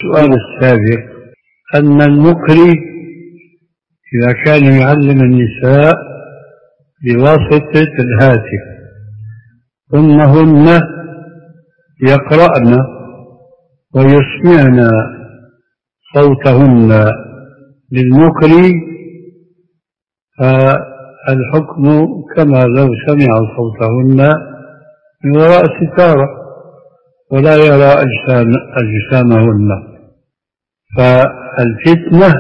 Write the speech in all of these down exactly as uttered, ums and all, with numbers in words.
السؤال السابق أن المقري إذا كان يعلم النساء بواسطة الهاتف ثم هن يقرأن ويسمعن صوتهن للمقري، فالحكم كما لو سمع صوتهن من وراء ستارة ولا يرى أجسام أجسامهن. فالفتنة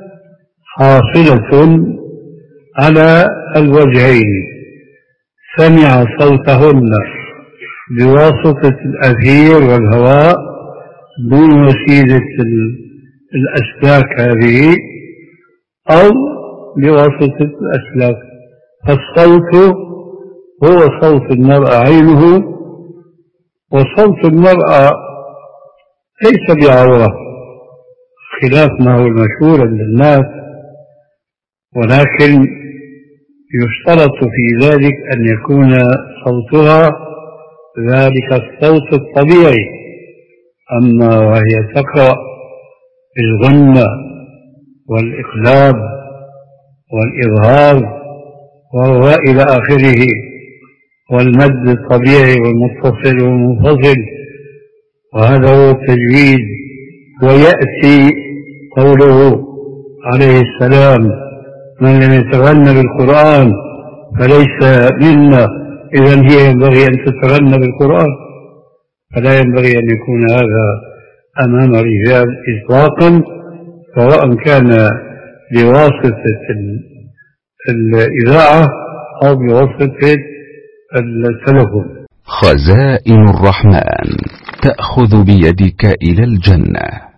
حاصلة على الوجهين: سمع صوتهن بواسطة الأثير والهواء دون وسيلة الأسلاك هذه، أو بواسطة الأسلاك. فالصوت هو صوت المرأة عينه، وصوت المرأة ليس بعورة خلاف ما هو المشهور عند الناس، ولكن يشترط في ذلك أن يكون صوتها ذلك الصوت الطبيعي. أما وهي تقرأ بالغنة والإقلاب والإظهار وإلى آخره، والمد الطبيعي والمتصل والمنفصل، وهذا هو التجويد. ويأتي قوله عليه السلام: من لم يتغنى بالقرآن فليس منا. إذن هي ينبغي أن تتغنى بالقرآن، فلا ينبغي أن يكون هذا أمام رجال إطلاقا، سواء كان بواسطة الإذاعة أو بواسطة التلفون. خزائن الرحمن تأخذ بيدك إلى الجنة.